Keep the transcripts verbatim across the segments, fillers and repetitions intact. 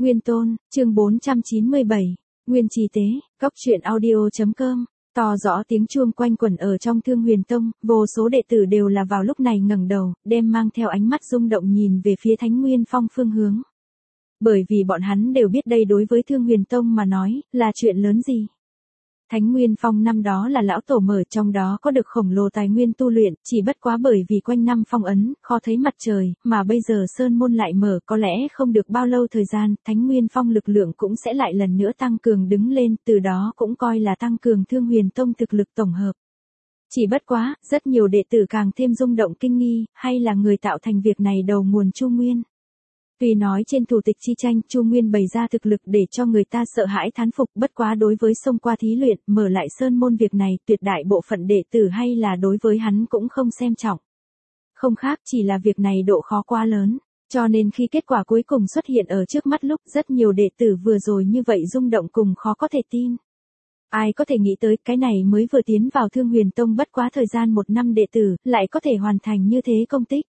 Nguyên Tôn, chương bốn trăm chín mươi bảy, Nguyên Trì Tế, Cóc truyện audio.com. To rõ tiếng chuông quanh quẩn ở trong Thương Huyền Tông, vô số đệ tử đều là vào lúc này ngẩng đầu, đem mang theo ánh mắt rung động nhìn về phía Thánh Nguyên Phong phương hướng. Bởi vì bọn hắn đều biết đây đối với Thương Huyền Tông mà nói, là chuyện lớn gì. Thánh Nguyên Phong năm đó là lão tổ mở, trong đó có được khổng lồ tài nguyên tu luyện, chỉ bất quá bởi vì quanh năm phong ấn, khó thấy mặt trời, mà bây giờ Sơn Môn lại mở, có lẽ không được bao lâu thời gian, Thánh Nguyên Phong lực lượng cũng sẽ lại lần nữa tăng cường đứng lên, từ đó cũng coi là tăng cường Thương Huyền Tông thực lực tổng hợp. Chỉ bất quá, rất nhiều đệ tử càng thêm rung động kinh nghi, hay là người tạo thành việc này đầu nguồn Chu Nguyên. Tuy nói trên thủ tịch chi tranh, Chu Nguyên bày ra thực lực để cho người ta sợ hãi thán phục, bất quá đối với xông qua thí luyện, mở lại Sơn Môn việc này, tuyệt đại bộ phận đệ tử hay là đối với hắn cũng không xem trọng. Không khác, chỉ là việc này độ khó quá lớn, cho nên khi kết quả cuối cùng xuất hiện ở trước mắt lúc rất nhiều đệ tử vừa rồi như vậy rung động cùng khó có thể tin. Ai có thể nghĩ tới, cái này mới vừa tiến vào Thương Huyền Tông bất quá thời gian một năm đệ tử, lại có thể hoàn thành như thế công tích.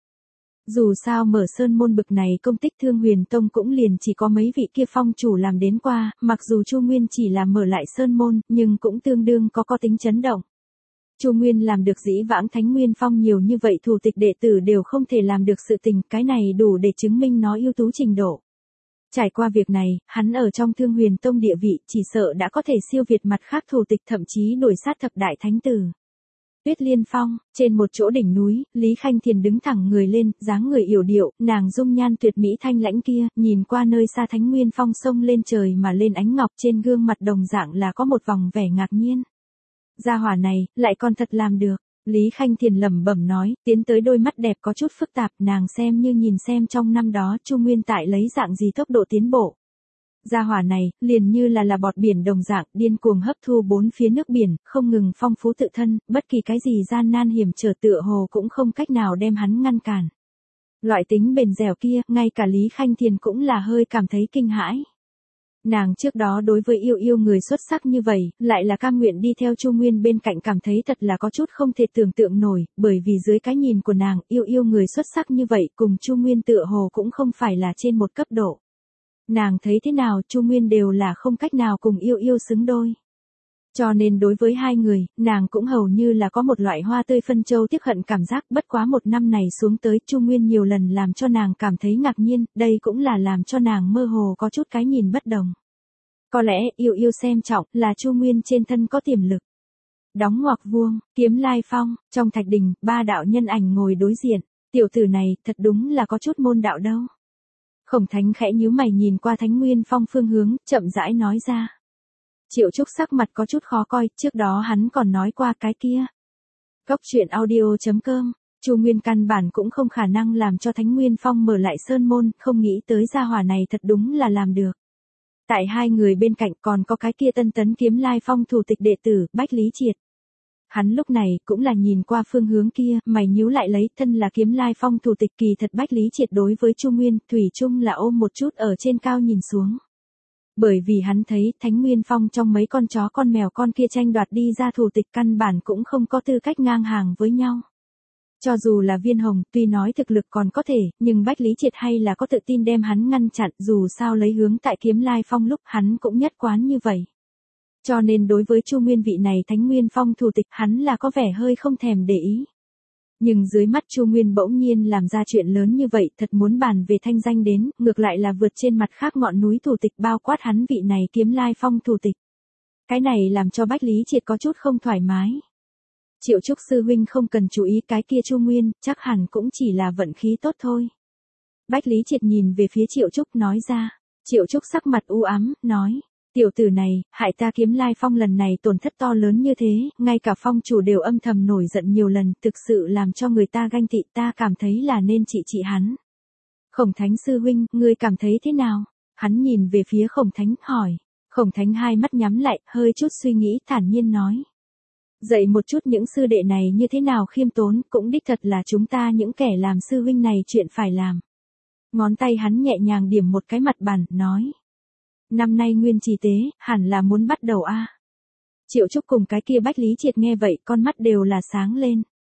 Dù sao mở Sơn Môn bực này công tích Thương Huyền Tông cũng liền chỉ có mấy vị kia phong chủ làm đến qua, mặc dù Chu Nguyên chỉ là mở lại Sơn Môn, nhưng cũng tương đương có có tính chấn động. Chu Nguyên làm được dĩ vãng Thánh Nguyên Phong nhiều như vậy thủ tịch đệ tử đều không thể làm được sự tình, cái này đủ để chứng minh nó ưu tú trình độ. Trải qua việc này, hắn ở trong Thương Huyền Tông địa vị chỉ sợ đã có thể siêu việt mặt khác thủ tịch, thậm chí đuổi sát thập đại thánh tử. Tuyết Liên Phong, trên một chỗ đỉnh núi, Lý Khanh Thiền đứng thẳng người lên, dáng người yểu điệu, nàng dung nhan tuyệt mỹ thanh lãnh kia, nhìn qua nơi xa Thánh Nguyên Phong sông lên trời mà lên ánh ngọc, trên gương mặt đồng dạng là có một vòng vẻ ngạc nhiên. Gia hỏa này, lại còn thật làm được. Lý Khanh Thiền lẩm bẩm nói, tiến tới đôi mắt đẹp có chút phức tạp, nàng xem như nhìn xem trong năm đó Chu Nguyên tại lấy dạng gì tốc độ tiến bộ. Gia hỏa này, liền như là là bọt biển đồng dạng, điên cuồng hấp thu bốn phía nước biển, không ngừng phong phú tự thân, bất kỳ cái gì gian nan hiểm trở tựa hồ cũng không cách nào đem hắn ngăn cản. Loại tính bền dẻo kia, ngay cả Lý Khanh Thiền cũng là hơi cảm thấy kinh hãi. Nàng trước đó đối với yêu yêu người xuất sắc như vậy, lại là cam nguyện đi theo Chu Nguyên bên cạnh, cảm thấy thật là có chút không thể tưởng tượng nổi, bởi vì dưới cái nhìn của nàng, yêu yêu người xuất sắc như vậy cùng Chu Nguyên tựa hồ cũng không phải là trên một cấp độ. Nàng thấy thế nào Chu Nguyên đều là không cách nào cùng yêu yêu xứng đôi. Cho nên đối với hai người, nàng cũng hầu như là có một loại hoa tươi phân châu tiếc hận cảm giác, bất quá một năm này xuống tới Chu Nguyên nhiều lần làm cho nàng cảm thấy ngạc nhiên, đây cũng là làm cho nàng mơ hồ có chút cái nhìn bất đồng. Có lẽ yêu yêu xem trọng là Chu Nguyên trên thân có tiềm lực. Đóng ngoặc vuông, Kiếm Lai Phong, trong thạch đình, ba đạo nhân ảnh ngồi đối diện, tiểu tử này thật đúng là có chút môn đạo đâu. Khổng Thánh khẽ nhíu mày nhìn qua Thánh Nguyên Phong phương hướng, chậm rãi nói ra. Triệu Trúc sắc mặt có chút khó coi, trước đó hắn còn nói qua cái kia. Cóc truyện audio.com, Chu Nguyên căn bản cũng không khả năng làm cho Thánh Nguyên Phong mở lại Sơn Môn, không nghĩ tới gia hỏa này thật đúng là làm được. Tại hai người bên cạnh còn có cái kia Tân Tấn Kiếm Lai Phong thủ tịch đệ tử, Bách Lý Triệt. Hắn lúc này cũng là nhìn qua phương hướng kia, mày nhíu lại lấy, thân là Kiếm Lai Phong thủ tịch, kỳ thật Bách Lý Triệt đối với Chu Nguyên, thủy chung là ôm một chút ở trên cao nhìn xuống. Bởi vì hắn thấy Thánh Nguyên Phong trong mấy con chó con mèo con kia tranh đoạt đi ra thủ tịch căn bản cũng không có tư cách ngang hàng với nhau. Cho dù là Viên Hồng, tuy nói thực lực còn có thể, nhưng Bách Lý Triệt hay là có tự tin đem hắn ngăn chặn, dù sao lấy hướng tại Kiếm Lai Phong lúc hắn cũng nhất quán như vậy. Cho nên đối với Chu Nguyên vị này Thánh Nguyên Phong thủ tịch, hắn là có vẻ hơi không thèm để ý. Nhưng dưới mắt Chu Nguyên bỗng nhiên làm ra chuyện lớn như vậy, thật muốn bàn về thanh danh đến, ngược lại là vượt trên mặt khác ngọn núi thủ tịch, bao quát hắn vị này Kiếm Lai Phong thủ tịch. Cái này làm cho Bách Lý Triệt có chút không thoải mái. Triệu Trúc sư huynh không cần chú ý cái kia Chu Nguyên, chắc hẳn cũng chỉ là vận khí tốt thôi. Bách Lý Triệt nhìn về phía Triệu Trúc nói ra. Triệu Trúc sắc mặt u ám, nói. Tiểu tử này, hại ta Kiếm Lai Phong lần này tổn thất to lớn như thế, ngay cả phong chủ đều âm thầm nổi giận nhiều lần, thực sự làm cho người ta ganh tị, ta cảm thấy là nên trị trị hắn. Khổng Thánh sư huynh, ngươi cảm thấy thế nào? Hắn nhìn về phía Khổng Thánh, hỏi. Khổng Thánh hai mắt nhắm lại, hơi chút suy nghĩ, thản nhiên nói. Dạy một chút những sư đệ này như thế nào khiêm tốn, cũng đích thật là chúng ta những kẻ làm sư huynh này chuyện phải làm. Ngón tay hắn nhẹ nhàng điểm một cái mặt bàn, nói. Năm nay Nguyên Trì Tế, hẳn là muốn bắt đầu a. Triệu Trúc cùng cái kia Bách Lý Triệt nghe vậy, con mắt đều là sáng lên.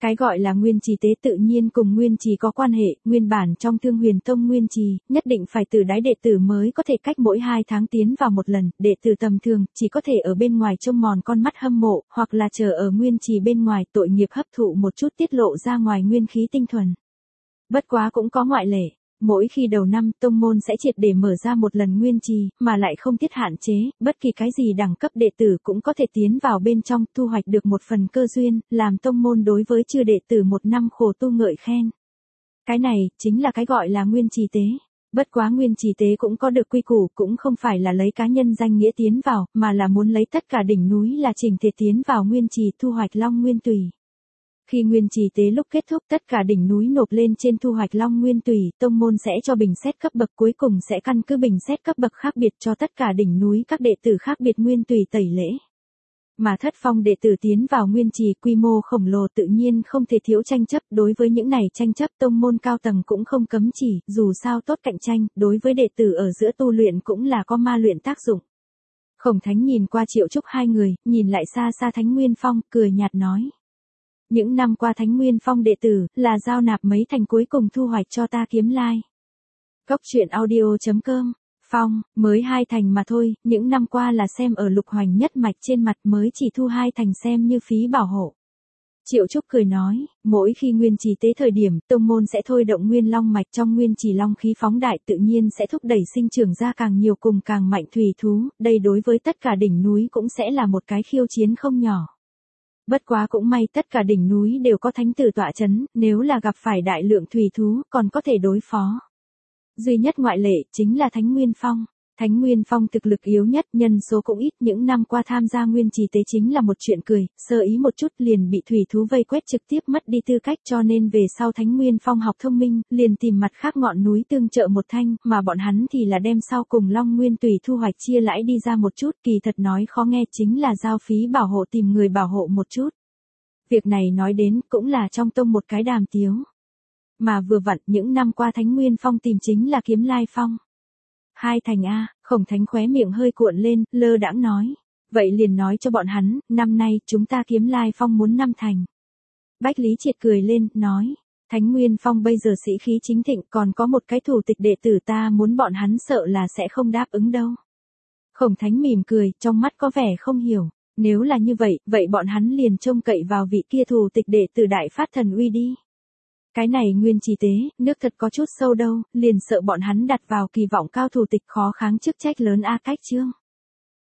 Cái gọi là nguyên trì tế tự nhiên cùng nguyên trì có quan hệ, nguyên bản trong Thương Huyền Tông nguyên trì, nhất định phải từ đái đệ tử mới có thể cách mỗi hai tháng tiến vào một lần, đệ tử tầm thường, chỉ có thể ở bên ngoài trông mòn con mắt hâm mộ, hoặc là chờ ở nguyên trì bên ngoài tội nghiệp hấp thụ một chút tiết lộ ra ngoài nguyên khí tinh thuần. Bất quá cũng có ngoại lệ. Mỗi khi đầu năm, tông môn sẽ triệt để mở ra một lần nguyên trì, mà lại không tiết hạn chế, bất kỳ cái gì đẳng cấp đệ tử cũng có thể tiến vào bên trong, thu hoạch được một phần cơ duyên, làm tông môn đối với chư đệ tử một năm khổ tu ngợi khen. Cái này, chính là cái gọi là nguyên trì tế. Bất quá nguyên trì tế cũng có được quy củ, cũng không phải là lấy cá nhân danh nghĩa tiến vào, mà là muốn lấy tất cả đỉnh núi là chỉnh thể tiến vào nguyên trì thu hoạch long nguyên tùy. Khi nguyên trì tế lúc kết thúc tất cả đỉnh núi nộp lên trên thu hoạch long nguyên tùy, tông môn sẽ cho bình xét cấp bậc, cuối cùng sẽ căn cứ bình xét cấp bậc khác biệt cho tất cả đỉnh núi các đệ tử khác biệt nguyên tùy tẩy lễ. Mà thất phong đệ tử tiến vào nguyên trì quy mô khổng lồ tự nhiên không thể thiếu tranh chấp, đối với những này tranh chấp tông môn cao tầng cũng không cấm chỉ, dù sao tốt cạnh tranh, đối với đệ tử ở giữa tu luyện cũng là có ma luyện tác dụng. Khổng Thánh nhìn qua Triệu Trúc hai người, nhìn lại xa xa Thánh Nguyên Phong, cười nhạt nói. Những năm qua Thánh Nguyên Phong đệ tử, là giao nạp mấy thành cuối cùng thu hoạch cho ta kiếm lai. Cốc truyện audio chấm com, Phong, mới hai thành mà thôi, những năm qua là xem ở Lục Hoành nhất mạch trên mặt mới chỉ thu hai thành xem như phí bảo hộ. Triệu Trúc cười nói, mỗi khi nguyên trì tế thời điểm, tông môn sẽ thôi động nguyên long mạch trong nguyên trì long khí phóng đại tự nhiên sẽ thúc đẩy sinh trưởng ra càng nhiều cùng càng mạnh thủy thú, đây đối với tất cả đỉnh núi cũng sẽ là một cái khiêu chiến không nhỏ. Bất quá cũng may tất cả đỉnh núi đều có thánh tử tọa chấn, nếu là gặp phải đại lượng thủy thú còn có thể đối phó. Duy nhất ngoại lệ chính là Thánh Nguyên Phong. Thánh Nguyên Phong thực lực yếu nhất, nhân số cũng ít, những năm qua tham gia nguyên trì tế chính là một chuyện cười, sơ ý một chút liền bị thủy thú vây quét trực tiếp mất đi tư cách, cho nên về sau Thánh Nguyên Phong học thông minh, liền tìm mặt khác ngọn núi tương trợ một thanh, mà bọn hắn thì là đem sau cùng long nguyên tùy thu hoạch chia lãi đi ra một chút, kỳ thật nói khó nghe chính là giao phí bảo hộ tìm người bảo hộ một chút. Việc này nói đến cũng là trong tông một cái đàm tiếu. Mà vừa vặn những năm qua Thánh Nguyên Phong tìm chính là Kiếm Lai Phong. Hai thành A, Khổng Thánh khóe miệng hơi cuộn lên, lơ đãng nói. Vậy liền nói cho bọn hắn, năm nay chúng ta Kiếm Lai Phong muốn năm thành. Bách Lý Triệt cười lên, nói. Thánh Nguyên Phong bây giờ sĩ khí chính thịnh, còn có một cái thủ tịch đệ tử ta muốn bọn hắn sợ là sẽ không đáp ứng đâu. Khổng Thánh mỉm cười, trong mắt có vẻ không hiểu. Nếu là như vậy, vậy bọn hắn liền trông cậy vào vị kia thủ tịch đệ tử đại phát thần uy đi. Cái này nguyên trì tế, nước thật có chút sâu đâu, liền sợ bọn hắn đặt vào kỳ vọng cao thủ tịch khó kháng chức trách lớn a cách chương.